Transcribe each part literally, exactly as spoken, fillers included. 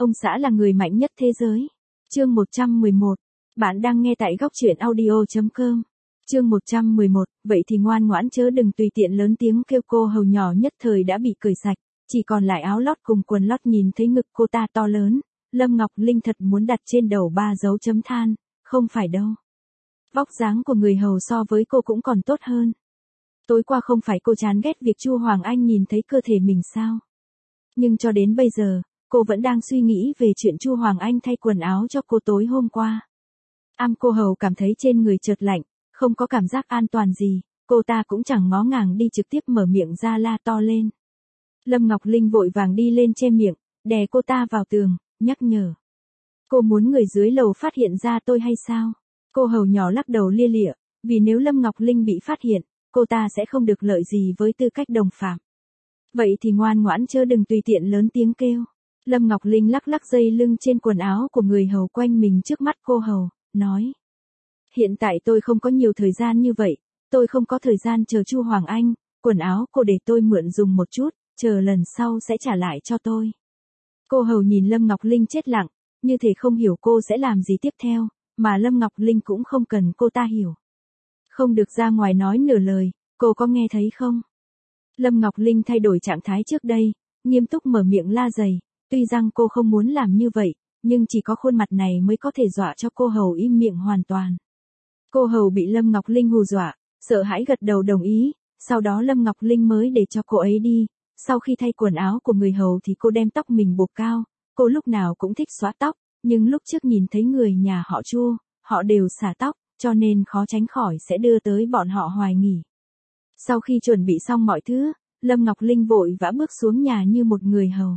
ông xã là người mạnh nhất thế giới. Chương một trăm mười một. Bạn đang nghe tại góc truyện audio chấm com. Chương một trăm mười một, vậy thì ngoan ngoãn chớ đừng tùy tiện lớn tiếng kêu. Cô hầu nhỏ nhất thời đã bị cởi sạch, chỉ còn lại áo lót cùng quần lót. Nhìn thấy ngực cô ta to lớn, Lâm Ngọc Linh thật muốn đặt trên đầu ba dấu chấm than, không phải đâu. Vóc dáng của người hầu so với cô cũng còn tốt hơn. Tối qua không phải cô chán ghét việc Chu Hoàng Anh nhìn thấy cơ thể mình sao? Nhưng cho đến bây giờ, cô vẫn đang suy nghĩ về chuyện Chu Hoàng Anh thay quần áo cho cô tối hôm qua. Am cô hầu cảm thấy trên người chợt lạnh, không có cảm giác an toàn gì, cô ta cũng chẳng ngó ngàng đi trực tiếp mở miệng ra la to lên. Lâm Ngọc Linh vội vàng đi lên che miệng, đè cô ta vào tường, nhắc nhở. Cô muốn người dưới lầu phát hiện ra tôi hay sao? Cô hầu nhỏ lắc đầu lia lịa, vì nếu Lâm Ngọc Linh bị phát hiện, cô ta sẽ không được lợi gì với tư cách đồng phạm. Vậy thì ngoan ngoãn chớ đừng tùy tiện lớn tiếng kêu. Lâm Ngọc Linh lắc lắc dây lưng trên quần áo của người hầu quanh mình trước mắt cô hầu, nói. Hiện tại tôi không có nhiều thời gian như vậy, tôi không có thời gian chờ Chu Hoàng Anh, quần áo cô để tôi mượn dùng một chút, chờ lần sau sẽ trả lại cho tôi. Cô hầu nhìn Lâm Ngọc Linh chết lặng, như thể không hiểu cô sẽ làm gì tiếp theo, mà Lâm Ngọc Linh cũng không cần cô ta hiểu. Không được ra ngoài nói nửa lời, cô có nghe thấy không? Lâm Ngọc Linh thay đổi trạng thái trước đây, nghiêm túc mở miệng la dày, tuy rằng cô không muốn làm như vậy, nhưng chỉ có khuôn mặt này mới có thể dọa cho cô hầu im miệng hoàn toàn. Cô hầu bị Lâm Ngọc Linh hù dọa, sợ hãi gật đầu đồng ý, sau đó Lâm Ngọc Linh mới để cho cô ấy đi. Sau khi thay quần áo của người hầu thì cô đem tóc mình buộc cao, cô lúc nào cũng thích xóa tóc, nhưng lúc trước nhìn thấy người nhà họ Chu, họ đều xả tóc, cho nên khó tránh khỏi sẽ đưa tới bọn họ hoài nghi. Sau khi chuẩn bị xong mọi thứ, Lâm Ngọc Linh vội vã bước xuống nhà như một người hầu.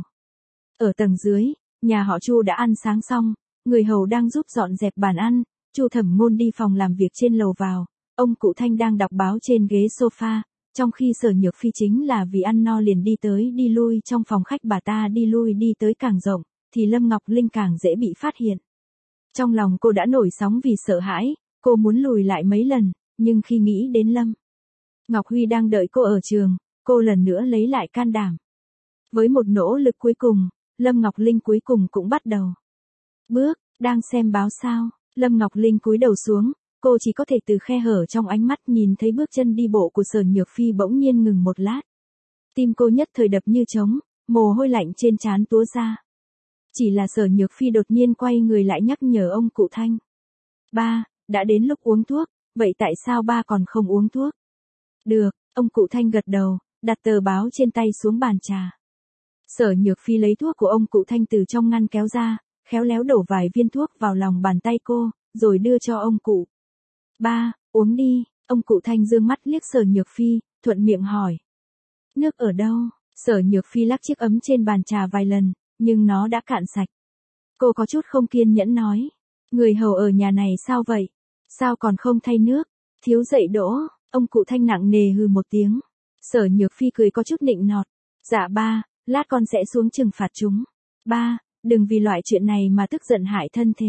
Ở tầng dưới, nhà họ Chu đã ăn sáng xong, người hầu đang giúp dọn dẹp bàn ăn, Chu Thẩm Ngôn đi phòng làm việc trên lầu vào, ông cụ Thanh đang đọc báo trên ghế sofa, trong khi Sở Nhược Phi chính là vì ăn no liền đi tới đi lui trong phòng khách. Bà ta đi lui đi tới càng rộng, thì Lâm Ngọc Linh càng dễ bị phát hiện. Trong lòng cô đã nổi sóng vì sợ hãi, cô muốn lùi lại mấy lần, nhưng khi nghĩ đến Lâm Ngọc Huy đang đợi cô ở trường, cô lần nữa lấy lại can đảm. Với một nỗ lực cuối cùng, Lâm Ngọc Linh cuối cùng cũng bắt đầu bước. Đang xem báo sao? Lâm Ngọc Linh cúi đầu xuống, cô chỉ có thể từ khe hở trong ánh mắt nhìn thấy bước chân đi bộ của Sở Nhược Phi bỗng nhiên ngừng một lát. Tim cô nhất thời đập như trống, mồ hôi lạnh trên trán túa ra. Chỉ là Sở Nhược Phi đột nhiên quay người lại nhắc nhở ông cụ Thanh. Ba, đã đến lúc uống thuốc, vậy tại sao ba còn không uống thuốc? Được, ông cụ Thanh gật đầu, đặt tờ báo trên tay xuống bàn trà. Sở Nhược Phi lấy thuốc của ông cụ Thanh từ trong ngăn kéo ra, khéo léo đổ vài viên thuốc vào lòng bàn tay cô, rồi đưa cho ông cụ. Ba, uống đi. Ông cụ Thanh dương mắt liếc Sở Nhược Phi, thuận miệng hỏi. Nước ở đâu? Sở Nhược Phi lắc chiếc ấm trên bàn trà vài lần, nhưng nó đã cạn sạch. Cô có chút không kiên nhẫn nói. Người hầu ở nhà này sao vậy? Sao còn không thay nước? Thiếu dậy đỗ. Ông cụ Thanh nặng nề hừ một tiếng. Sở Nhược Phi cười có chút nịnh nọt. Dạ ba, lát con sẽ xuống trừng phạt chúng. Ba, đừng vì loại chuyện này mà tức giận hại thân thế.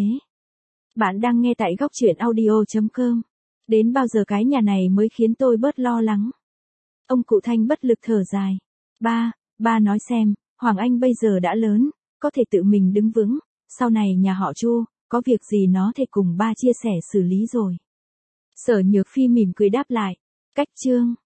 Bạn đang nghe tại góc truyện audio chấm com. Đến bao giờ cái nhà này mới khiến tôi bớt lo lắng? Ông cụ Thanh bất lực thở dài. Ba, ba nói xem, Hoàng Anh bây giờ đã lớn, có thể tự mình đứng vững, sau này nhà họ Chu, có việc gì nó thể cùng ba chia sẻ xử lý rồi. Sở Nhược Phi mỉm cười đáp lại. Cách chương.